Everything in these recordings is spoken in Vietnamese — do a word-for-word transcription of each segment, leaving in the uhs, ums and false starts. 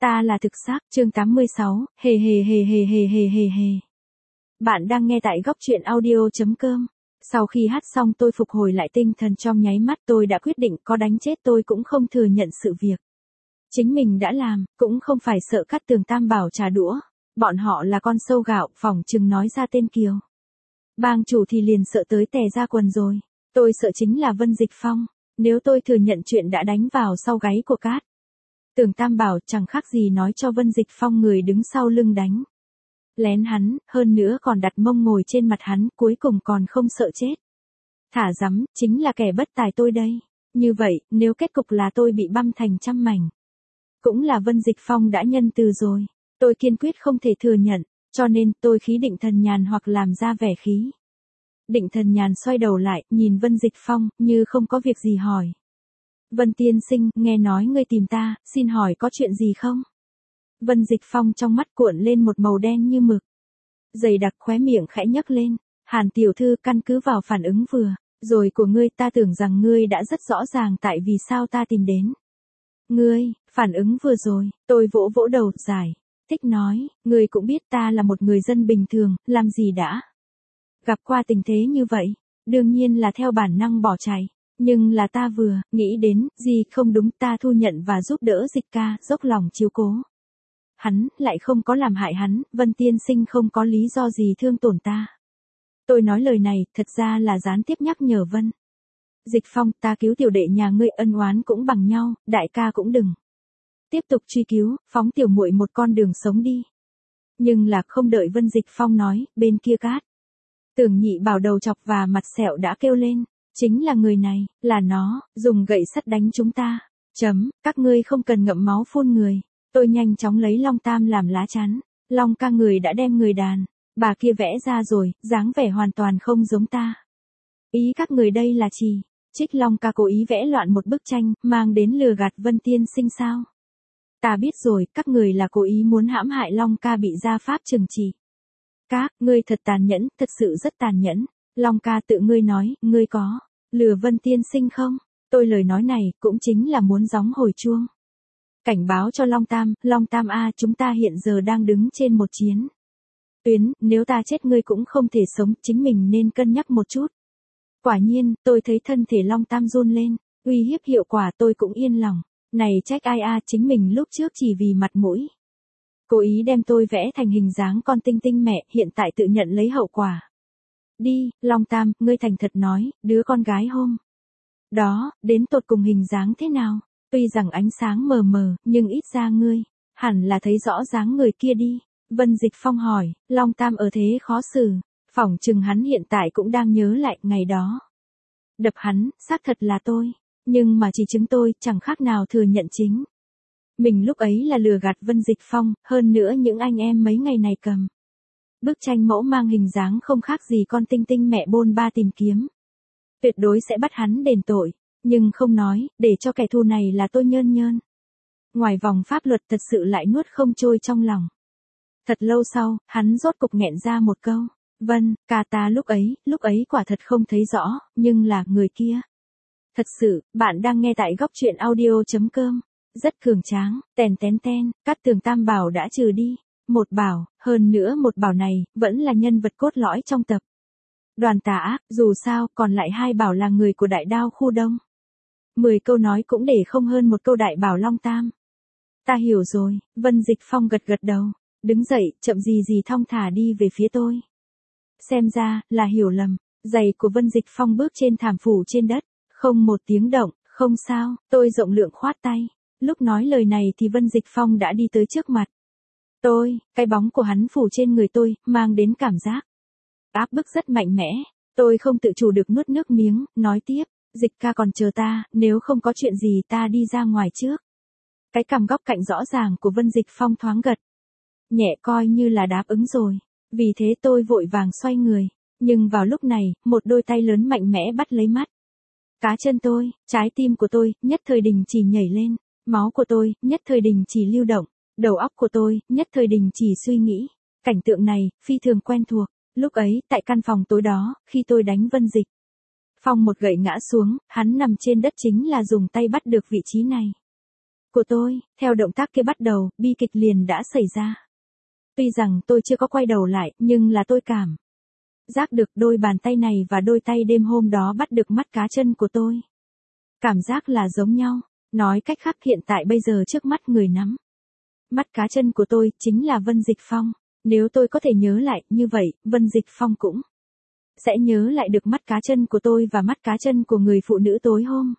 Ta là thực xác, chương tám mươi sáu, hề hề hề hề hề hề hề hề. Bạn đang nghe tại góc truyện audio.com. Sau khi hát xong tôi phục hồi lại tinh thần trong nháy mắt, tôi đã quyết định có đánh chết tôi cũng không thừa nhận sự việc chính mình đã làm, cũng không phải sợ Cát Tường Tam Bảo trả đũa. Bọn họ là con sâu gạo, phỏng chừng nói ra tên Kiều bang chủ thì liền sợ tới tè ra quần rồi. Tôi sợ chính là Vân Dịch Phong. Nếu tôi thừa nhận chuyện đã đánh vào sau gáy của Cát Tường Tam Bảo, chẳng khác gì nói cho Vân Dịch Phong người đứng sau lưng đánh lén hắn, hơn nữa còn đặt mông ngồi trên mặt hắn, cuối cùng còn không sợ chết. Thả rắm, chính là kẻ bất tài tôi đây. Như vậy, nếu kết cục là tôi bị băm thành trăm mảnh, cũng là Vân Dịch Phong đã nhân từ rồi. Tôi kiên quyết không thể thừa nhận, cho nên tôi khí Định Thần Nhàn hoặc làm ra vẻ khí. Định Thần Nhàn xoay đầu lại, nhìn Vân Dịch Phong, như không có việc gì hỏi. Vân tiên sinh, nghe nói ngươi tìm ta, xin hỏi có chuyện gì không? Vân Dịch Phong trong mắt cuộn lên một màu đen như mực. Dày đặc, khóe miệng khẽ nhấc lên. Hàn tiểu thư, căn cứ vào phản ứng vừa rồi của ngươi, ta tưởng rằng ngươi đã rất rõ ràng tại vì sao ta tìm đến ngươi. Phản ứng vừa rồi, tôi vỗ vỗ đầu, giải thích nói, ngươi cũng biết ta là một người dân bình thường, làm gì đã gặp qua tình thế như vậy, đương nhiên là theo bản năng bỏ chạy. Nhưng là ta vừa nghĩ đến, gì không đúng, ta thu nhận và giúp đỡ Dịch ca, dốc lòng chiếu cố hắn, lại không có làm hại hắn, Vân tiên sinh không có lý do gì thương tổn ta. Tôi nói lời này, thật ra là gián tiếp nhắc nhở Vân Dịch Phong, ta cứu tiểu đệ nhà ngươi, ân oán cũng bằng nhau, đại ca cũng đừng tiếp tục truy cứu, phóng tiểu muội một con đường sống đi. Nhưng là không đợi Vân Dịch Phong nói, bên kia Cát Tường Nhị Bảo đầu chọc và mặt sẹo đã kêu lên. Chính là người này, là nó, dùng gậy sắt đánh chúng ta. Chấm, các ngươi không cần ngậm máu phun người. Tôi nhanh chóng lấy Long Tam làm lá chắn. Long ca người đã đem người đàn bà kia vẽ ra rồi, dáng vẻ hoàn toàn không giống ta. Ý các người đây là chỉ trích Long ca cố ý vẽ loạn một bức tranh, mang đến lừa gạt Vân tiên sinh sao? Ta biết rồi, các người là cố ý muốn hãm hại Long ca bị gia pháp trừng trị. Các ngươi thật tàn nhẫn, thật sự rất tàn nhẫn. Long ca, tự ngươi nói, ngươi có lừa Vân tiên sinh không? Tôi lời nói này cũng chính là muốn gióng hồi chuông cảnh báo cho Long Tam. Long Tam a, chúng ta hiện giờ đang đứng trên một chiến tuyến, nếu ta chết ngươi cũng không thể sống, chính mình nên cân nhắc một chút. Quả nhiên, tôi thấy thân thể Long Tam run lên, uy hiếp hiệu quả tôi cũng yên lòng. Này trách ai a, chính mình lúc trước chỉ vì mặt mũi cố ý đem tôi vẽ thành hình dáng con tinh tinh mẹ, hiện tại tự nhận lấy hậu quả. Đi, Long Tam, ngươi thành thật nói, đứa con gái hôm đó, đến tột cùng hình dáng thế nào? Tuy rằng ánh sáng mờ mờ, nhưng ít ra ngươi hẳn là thấy rõ dáng người kia đi. Vân Dịch Phong hỏi, Long Tam ở thế khó xử, phỏng chừng hắn hiện tại cũng đang nhớ lại ngày đó. Đập hắn, xác thật là tôi, nhưng mà chỉ chứng tôi chẳng khác nào thừa nhận chính mình lúc ấy là lừa gạt Vân Dịch Phong, hơn nữa những anh em mấy ngày này cầm bức tranh mẫu mang hình dáng không khác gì con tinh tinh mẹ bôn ba tìm kiếm. Tuyệt đối sẽ bắt hắn đền tội, nhưng không nói, để cho kẻ thù này là tôi nhơn nhơn. Ngoài vòng pháp luật thật sự lại nuốt không trôi trong lòng. Thật lâu sau, hắn rốt cục nghẹn ra một câu. Vân, ca ta lúc ấy, lúc ấy quả thật không thấy rõ, nhưng là người kia. Thật sự, bạn đang nghe tại góc truyện audio.com. Rất cường tráng, tèn tén ten, Cát Tường Tam Bảo đã trừ đi. Một bảo, hơn nữa một bảo này, vẫn là nhân vật cốt lõi trong tập Đoàn Tà Ác, dù sao, còn lại hai bảo là người của Đại Đao khu Đông. Mười câu nói cũng để không hơn một câu đại bảo Long Tam. Ta hiểu rồi, Vân Dịch Phong gật gật đầu, đứng dậy, chậm gì gì thong thả đi về phía tôi. Xem ra, là hiểu lầm, giày của Vân Dịch Phong bước trên thảm phủ trên đất, không một tiếng động, không sao, tôi rộng lượng khoát tay. Lúc nói lời này thì Vân Dịch Phong đã đi tới trước mặt tôi, cái bóng của hắn phủ trên người tôi, mang đến cảm giác áp bức rất mạnh mẽ. Tôi không tự chủ được nuốt nước miếng, nói tiếp, Dịch ca còn chờ ta, nếu không có chuyện gì ta đi ra ngoài trước. Cái cằm góc cạnh rõ ràng của Vân Dịch Phong thoáng gật nhẹ, coi như là đáp ứng rồi. Vì thế tôi vội vàng xoay người, nhưng vào lúc này, một đôi tay lớn mạnh mẽ bắt lấy mắt cá chân tôi, trái tim của tôi nhất thời đình chỉ nhảy lên, máu của tôi nhất thời đình chỉ lưu động, đầu óc của tôi nhất thời đình chỉ suy nghĩ. Cảnh tượng này phi thường quen thuộc. Lúc ấy, tại căn phòng tối đó, khi tôi đánh Vân Dịch Phong một gậy ngã xuống, hắn nằm trên đất chính là dùng tay bắt được vị trí này. của tôi, theo động tác kia bắt đầu, bi kịch liền đã xảy ra. Tuy rằng tôi chưa có quay đầu lại, nhưng là tôi cảm giác được đôi bàn tay này và đôi tay đêm hôm đó bắt được mắt cá chân của tôi. Cảm giác là giống nhau, nói cách khác hiện tại bây giờ trước mắt người nắm mắt cá chân của tôi chính là Vân Dịch Phong. Nếu tôi có thể nhớ lại, như vậy, Vân Dịch Phong cũng sẽ nhớ lại được mắt cá chân của tôi và mắt cá chân của người phụ nữ tối hôm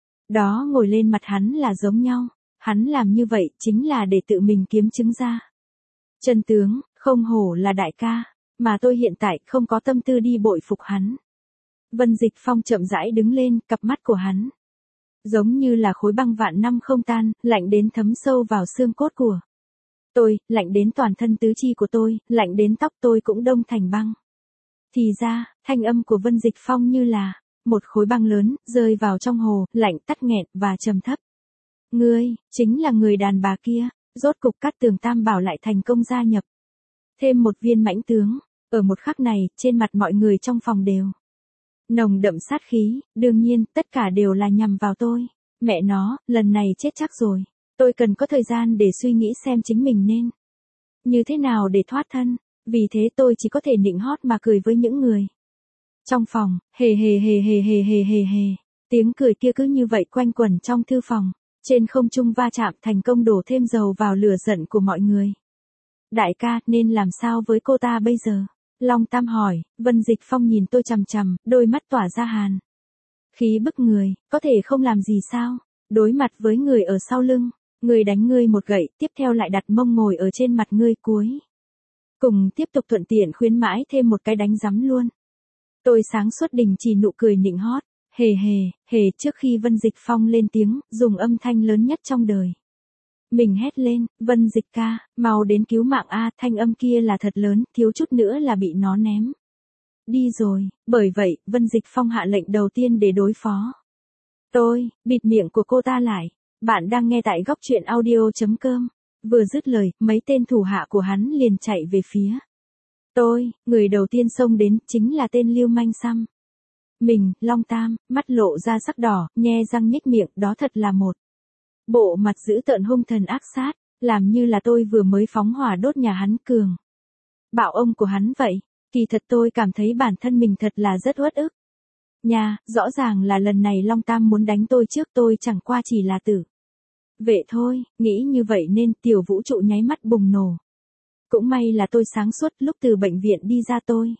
đó ngồi lên mặt hắn là giống nhau. Hắn làm như vậy chính là để tự mình kiếm chứng ra chân tướng, không hổ là đại ca, mà tôi hiện tại không có tâm tư đi bội phục hắn. Vân Dịch Phong chậm rãi đứng lên, cặp mắt của hắn giống như là khối băng vạn năm không tan, lạnh đến thấm sâu vào xương cốt của tôi, lạnh đến toàn thân tứ chi của tôi, lạnh đến tóc tôi cũng đông thành băng. Thì ra, thanh âm của Vân Dịch Phong như là một khối băng lớn, rơi vào trong hồ, lạnh tắt nghẹn và trầm thấp. Ngươi, chính là người đàn bà kia. Rốt cục Cát Tường Tam Bảo lại thành công gia nhập thêm một viên mãnh tướng. Ở một khắc này, trên mặt mọi người trong phòng đều nồng đậm sát khí, đương nhiên, tất cả đều là nhằm vào tôi. Mẹ nó, lần này chết chắc rồi. Tôi cần có thời gian để suy nghĩ xem chính mình nên như thế nào để thoát thân. Vì thế tôi chỉ có thể nịnh hót mà cười với những người trong phòng, hề hề hề hề hề hề hề hề. Tiếng cười kia cứ như vậy quanh quẩn trong thư phòng. Trên không trung va chạm thành công đổ thêm dầu vào lửa giận của mọi người. Đại ca, nên làm sao với cô ta bây giờ? Long Tam hỏi. Vân Dịch Phong nhìn tôi chằm chằm, đôi mắt tỏa ra hàn khí bức người, có thể không làm gì sao? Đối mặt với người ở sau lưng, người đánh ngươi một gậy, tiếp theo lại đặt mông ngồi ở trên mặt ngươi cuối cùng tiếp tục thuận tiện khuyến mãi thêm một cái đánh giấm luôn. Tôi sáng suốt đình chỉ nụ cười nịnh hót. Hề hề, hề trước khi Vân Dịch Phong lên tiếng, dùng âm thanh lớn nhất trong đời. Mình hét lên, Vân Dịch ca, mau đến cứu mạng a, thanh âm kia là thật lớn, thiếu chút nữa là bị nó ném đi rồi. Bởi vậy, Vân Dịch Phong hạ lệnh đầu tiên để đối phó tôi, bịt miệng của cô ta lại. Bạn đang nghe tại góc truyện audio.com. Vừa dứt lời, mấy tên thủ hạ của hắn liền chạy về phía tôi. Người đầu tiên xông đến chính là tên Lưu Manh Xăm. Mình, Long Tam, mắt lộ ra sắc đỏ, nhe răng nhếch miệng, đó thật là một bộ mặt dữ tợn hung thần ác sát, làm như là tôi vừa mới phóng hỏa đốt nhà hắn cường bạo ông của hắn vậy. Kỳ thật tôi cảm thấy bản thân mình thật là rất uất ức. Nha, rõ ràng là lần này Long Tam muốn đánh tôi trước, tôi chẳng qua chỉ là tử vệ thôi, nghĩ như vậy nên tiểu vũ trụ nháy mắt bùng nổ. Cũng may là tôi sáng suốt, lúc từ bệnh viện đi ra tôi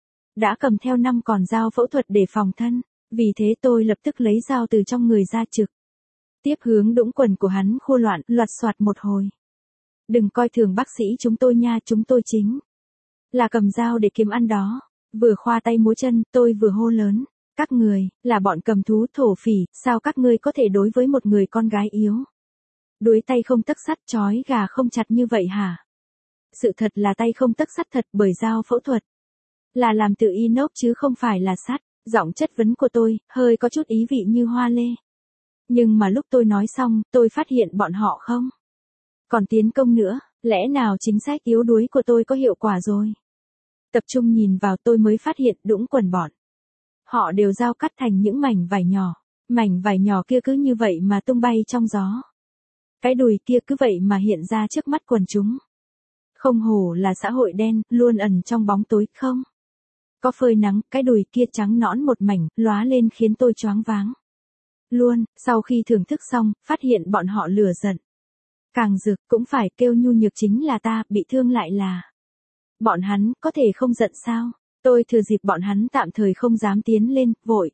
đã cầm theo năm con dao phẫu thuật để phòng thân, vì thế tôi lập tức lấy dao từ trong người ra trực tiếp hướng đũng quần của hắn khô loạn, loạt soạt một hồi. Đừng coi thường bác sĩ chúng tôi nha, chúng tôi chính là cầm dao để kiếm ăn đó. Vừa khoa tay múa chân, tôi vừa hô lớn. Các người, là bọn cầm thú thổ phỉ, sao các ngươi có thể đối với một người con gái yếu đuối tay không tấc sắt, trói gà không chặt như vậy hả? Sự thật là tay không tấc sắt thật, bởi dao phẫu thuật là làm từ inox chứ không phải là sắt. Giọng chất vấn của tôi, hơi có chút ý vị như hoa lê. Nhưng mà lúc tôi nói xong, tôi phát hiện bọn họ không còn tiến công nữa, lẽ nào chính sách yếu đuối của tôi có hiệu quả rồi? Tập trung nhìn vào tôi mới phát hiện đũng quần bọn họ đều dao cắt thành những mảnh vải nhỏ. Mảnh vải nhỏ kia cứ như vậy mà tung bay trong gió. Cái đùi kia cứ vậy mà hiện ra trước mắt quần chúng. Không hổ là xã hội đen, luôn ẩn trong bóng tối không có phơi nắng, cái đùi kia trắng nõn một mảnh, lóa lên khiến tôi choáng váng luôn. Sau khi thưởng thức xong, phát hiện bọn họ lửa giận càng rực, cũng phải kêu nhu nhược chính là ta, bị thương lại là bọn hắn, có thể không giận sao? Tôi thừa dịp bọn hắn tạm thời không dám tiến lên, vội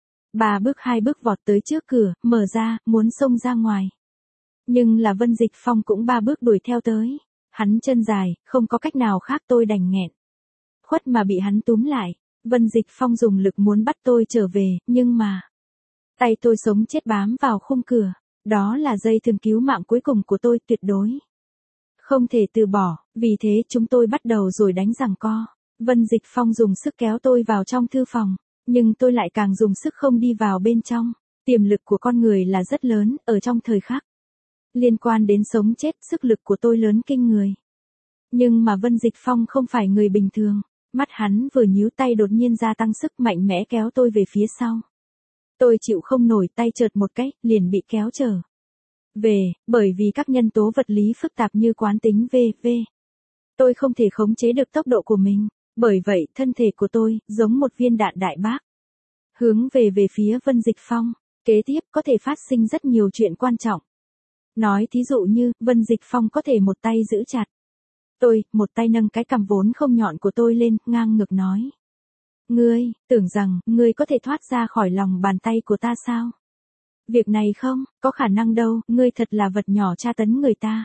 ba bước hai bước vọt tới trước cửa, mở ra, muốn xông ra ngoài. Nhưng là Vân Dịch Phong cũng ba bước đuổi theo tới. Hắn chân dài, không có cách nào khác, tôi đành nghẹn khuất mà bị hắn túm lại. Vân Dịch Phong dùng lực muốn bắt tôi trở về, nhưng mà tay tôi sống chết bám vào khung cửa. Đó là dây thừng cứu mạng cuối cùng của tôi, tuyệt đối không thể từ bỏ. Vì thế chúng tôi bắt đầu rồi đánh giằng co. Vân Dịch Phong dùng sức kéo tôi vào trong thư phòng, nhưng tôi lại càng dùng sức không đi vào bên trong. Tiềm lực của con người là rất lớn, ở trong thời khắc liên quan đến sống chết, sức lực của tôi lớn kinh người. Nhưng mà Vân Dịch Phong không phải người bình thường. Mắt hắn vừa nhíu tay đột nhiên gia tăng sức, mạnh mẽ kéo tôi về phía sau. Tôi chịu không nổi, tay chợt một cái, liền bị kéo trở Về, bởi vì các nhân tố vật lý phức tạp như quán tính V, V. Tôi không thể khống chế được tốc độ của mình, bởi vậy thân thể của tôi, giống một viên đạn đại bác. Hướng về về phía Vân Dịch Phong, kế tiếp có thể phát sinh rất nhiều chuyện quan trọng. Nói thí dụ như, Vân Dịch Phong có thể một tay giữ chặt tôi, một tay nâng cái cằm vốn không nhọn của tôi lên, ngang ngược nói. Ngươi, tưởng rằng, ngươi có thể thoát ra khỏi lòng bàn tay của ta sao? Việc này không, có khả năng đâu, ngươi thật là vật nhỏ tra tấn người ta.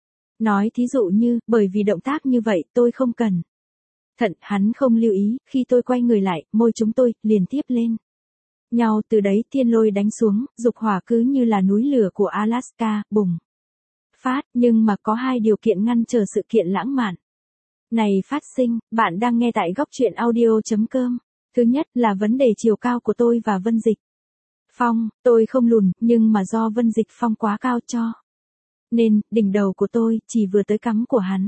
Nói thí dụ như, bởi vì động tác như vậy tôi không cần. Thận, hắn không lưu ý, khi tôi quay người lại, môi chúng tôi, liền tiếp lên nhau, từ đấy thiên lôi đánh xuống, dục hỏa cứ như là núi lửa của Alaska, bùng phát, nhưng mà có hai điều kiện ngăn trở sự kiện lãng mạn này phát sinh. Bạn đang nghe tại góc truyện audio.com. Thứ nhất là vấn đề chiều cao của tôi và Vân Dịch Phong. Tôi không lùn, nhưng mà do Vân Dịch Phong quá cao cho nên, đỉnh đầu của tôi, chỉ vừa tới cắm của hắn.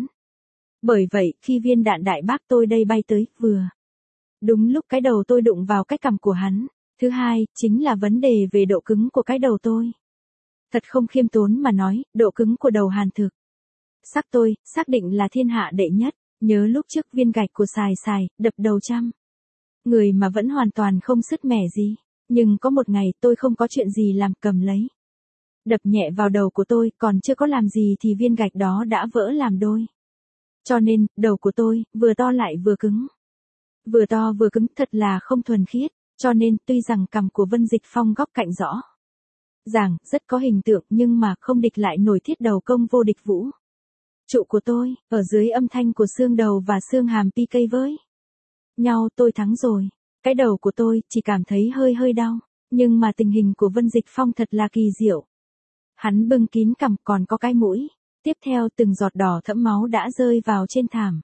Bởi vậy, khi viên đạn đại bác tôi đây bay tới, vừa đúng lúc cái đầu tôi đụng vào cái cằm của hắn. Thứ hai, chính là vấn đề về độ cứng của cái đầu tôi. Thật không khiêm tốn mà nói, độ cứng của đầu Hàn Thực sắc tôi, xác định là thiên hạ đệ nhất. Nhớ lúc trước viên gạch của xài xài, đập đầu trăm người mà vẫn hoàn toàn không sứt mẻ gì. Nhưng có một ngày tôi không có chuyện gì làm, cầm lấy. Đập nhẹ vào đầu của tôi, còn chưa có làm gì thì viên gạch đó đã vỡ làm đôi. Cho nên, đầu của tôi, vừa to lại vừa cứng. Vừa to vừa cứng, thật là không thuần khiết. Cho nên, tuy rằng cằm của Vân Dịch Phong góc cạnh rõ ràng, rất có hình tượng, nhưng mà không địch lại nổi thiết đầu công vô địch vũ trụ của tôi, ở dưới âm thanh của xương đầu và xương hàm pê ca với nhau. Tôi thắng rồi. Cái đầu của tôi chỉ cảm thấy hơi hơi đau, nhưng mà tình hình của Vân Dịch Phong thật là kỳ diệu. Hắn bưng kín cằm, còn có cái mũi. Tiếp theo từng giọt đỏ thẫm máu đã rơi vào trên thảm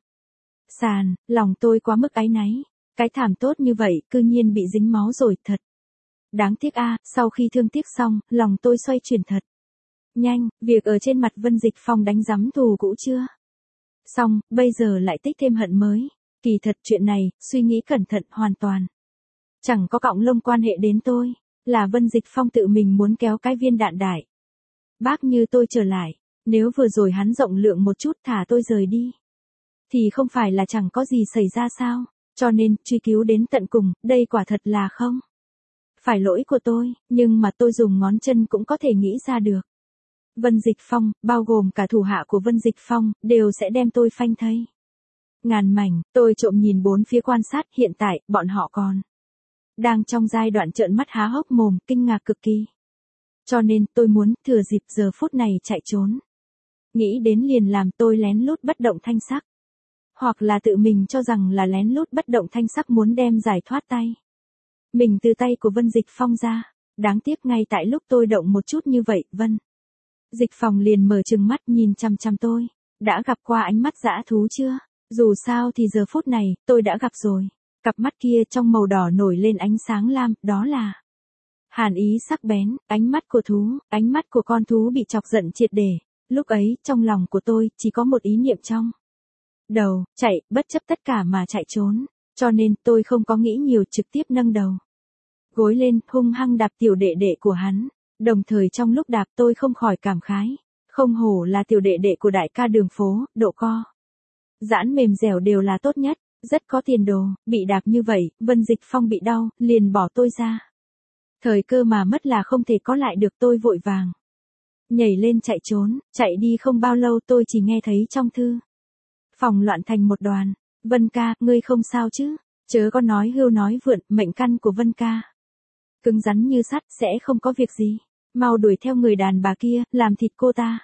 sàn. Lòng tôi quá mức áy náy. Cái thảm tốt như vậy, cư nhiên bị dính máu rồi, thật đáng tiếc a. Sau khi thương tiếc xong, lòng tôi xoay chuyển thật nhanh. Việc ở trên mặt Vân Dịch Phong đánh giấm thù cũ chưa xong, bây giờ lại tích thêm hận mới. Kỳ thật chuyện này, suy nghĩ cẩn thận, hoàn toàn chẳng có cọng lông quan hệ đến tôi. Là Vân Dịch Phong tự mình muốn kéo cái viên đạn đại bác như tôi trở lại. Nếu vừa rồi hắn rộng lượng một chút, thả tôi rời đi, thì không phải là chẳng có gì xảy ra sao? Cho nên, truy cứu đến tận cùng, đây quả thật là không phải lỗi của tôi, nhưng mà tôi dùng ngón chân cũng có thể nghĩ ra được. Vân Dịch Phong, bao gồm cả thủ hạ của Vân Dịch Phong, đều sẽ đem tôi phanh thây ngàn mảnh. Tôi trộm nhìn bốn phía quan sát, hiện tại, bọn họ còn đang trong giai đoạn trợn mắt há hốc mồm, kinh ngạc cực kỳ. Cho nên, tôi muốn, thừa dịp giờ phút này chạy trốn. Nghĩ đến liền làm tôi lén lút bất động thanh sắc. Hoặc là tự mình cho rằng là lén lút bất động thanh sắc muốn đem giải thoát tay mình từ tay của Vân Dịch Phong ra. Đáng tiếc ngay tại lúc tôi động một chút như vậy, Vân Dịch Phong liền mở trừng mắt nhìn chằm chằm tôi. Đã gặp qua ánh mắt dã thú chưa? Dù sao thì giờ phút này, tôi đã gặp rồi. Cặp mắt kia trong màu đỏ nổi lên ánh sáng lam, đó là hàn ý sắc bén, ánh mắt của thú, ánh mắt của con thú bị chọc giận triệt để. Lúc ấy, trong lòng của tôi, chỉ có một ý niệm trong đầu, chạy, bất chấp tất cả mà chạy trốn. Cho nên, tôi không có nghĩ nhiều, trực tiếp nâng đầu gối lên, hung hăng đạp tiểu đệ đệ của hắn. Đồng thời trong lúc đạp tôi không khỏi cảm khái. Không hổ là tiểu đệ đệ của đại ca đường phố, độ co giãn mềm dẻo đều là tốt nhất, rất có tiền đồ. Bị đạp như vậy, Vân Dịch Phong bị đau, liền bỏ tôi ra. Thời cơ mà mất là không thể có lại được. Tôi vội vàng nhảy lên chạy trốn. Chạy đi không bao lâu tôi chỉ nghe thấy trong thư phòng loạn thành một đoàn. Vân ca, ngươi không sao chứ? Chớ có nói hưu nói vượn, mệnh căn của Vân ca cứng rắn như sắt, sẽ không có việc gì. Mau đuổi theo người đàn bà kia, làm thịt cô ta.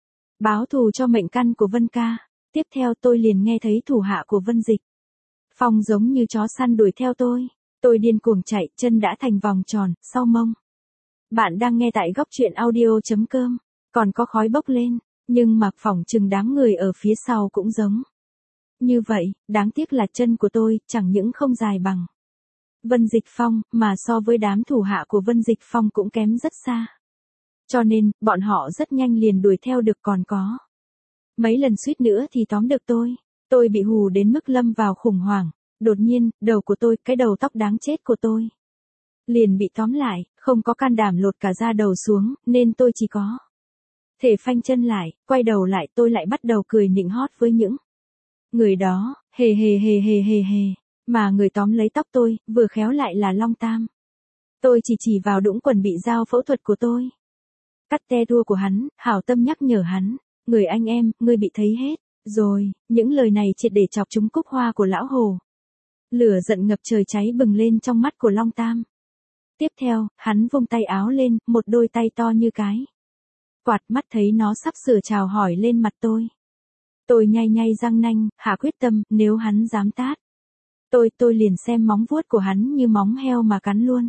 Báo thù cho mệnh căn của Vân ca. Tiếp theo tôi liền nghe thấy thủ hạ của Vân Dịch Phong giống như chó săn đuổi theo tôi. Tôi điên cuồng chạy, chân đã thành vòng tròn, sau mông. Bạn đang nghe tại góc truyện audio.com. Còn có khói bốc lên, nhưng mà phỏng chừng đám người ở phía sau cũng giống như vậy. Đáng tiếc là chân của tôi, chẳng những không dài bằng Vân Dịch Phong, mà so với đám thủ hạ của Vân Dịch Phong cũng kém rất xa. Cho nên, bọn họ rất nhanh liền đuổi theo được, còn có mấy lần suýt nữa thì tóm được tôi. Tôi bị hù đến mức lâm vào khủng hoảng. Đột nhiên, đầu của tôi, cái đầu tóc đáng chết của tôi liền bị tóm lại, không có can đảm lột cả da đầu xuống, nên tôi chỉ có Thể phanh chân lại, quay đầu lại tôi lại bắt đầu cười nịnh hót với những người đó, hề hề hề hề hề hề, mà người tóm lấy tóc tôi, vừa khéo lại là Long Tam. Tôi chỉ chỉ vào đũng quần bị dao phẫu thuật của tôi. Cắt te tua của hắn, hảo tâm nhắc nhở hắn, người anh em, ngươi bị thấy hết, rồi, những lời này triệt để chọc trúng cúc hoa của lão hồ. Lửa giận ngập trời cháy bừng lên trong mắt của Long Tam. Tiếp theo, hắn vung tay áo lên, một đôi tay to như cái quạt, mắt thấy nó sắp sửa chào hỏi lên mặt tôi. Tôi nhay nhay răng nanh, hạ quyết tâm, nếu hắn dám tát tôi, tôi liền xem móng vuốt của hắn như móng heo mà cắn luôn.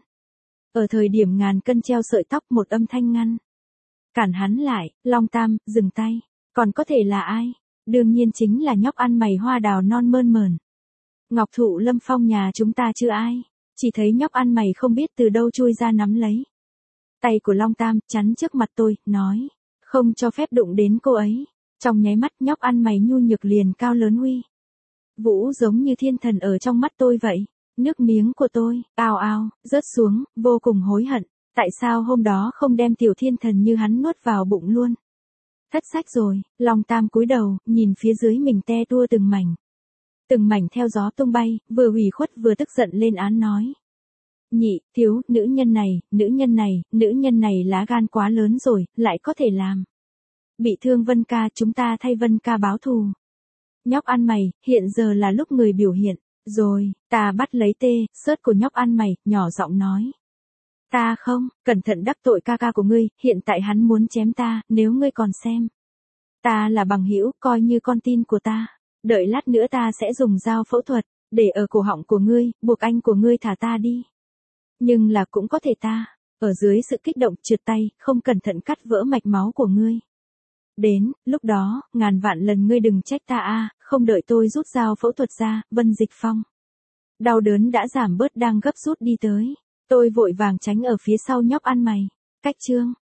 Ở thời điểm ngàn cân treo sợi tóc, một âm thanh ngăn cản hắn lại, Long Tam, dừng tay. Còn có thể là ai? Đương nhiên chính là nhóc ăn mày hoa đào non mơn mởn. Ngọc thụ lâm phong nhà chúng ta chứ ai. Chỉ thấy nhóc ăn mày không biết từ đâu chui ra nắm lấy tay của Long Tam, chắn trước mặt tôi, nói, không cho phép đụng đến cô ấy. Trong nháy mắt nhóc ăn mày nhu nhược liền cao lớn uy vũ giống như thiên thần ở trong mắt tôi vậy. Nước miếng của tôi, ao ao, rớt xuống, vô cùng hối hận. Tại sao hôm đó không đem tiểu thiên thần như hắn nuốt vào bụng luôn? Thất sách rồi, Long Tam cúi đầu, nhìn phía dưới mình te tua từng mảnh. Từng mảnh theo gió tung bay, vừa ủy khuất vừa tức giận lên án nói. Nhị, thiếu, nữ nhân này, nữ nhân này, nữ nhân này lá gan quá lớn rồi, lại có thể làm bị thương Vân ca, chúng ta thay Vân ca báo thù. Nhóc ăn mày, hiện giờ là lúc người biểu hiện. Rồi, ta bắt lấy tê, sớt của nhóc ăn mày, nhỏ giọng nói. Ta không, cẩn thận đắc tội ca ca của ngươi, hiện tại hắn muốn chém ta, nếu ngươi còn xem. Ta là bằng hữu, coi như con tin của ta. Đợi lát nữa ta sẽ dùng dao phẫu thuật, để ở cổ họng của ngươi, buộc anh của ngươi thả ta đi. Nhưng là cũng có thể ta, ở dưới sự kích động trượt tay, không cẩn thận cắt vỡ mạch máu của ngươi. Đến, lúc đó, ngàn vạn lần ngươi đừng trách ta a, không đợi tôi rút dao phẫu thuật ra, Vân Dịch Phong. Đau đớn đã giảm bớt đang gấp rút đi tới. Tôi vội vàng tránh ở phía sau nhóc ăn mày. Cách chương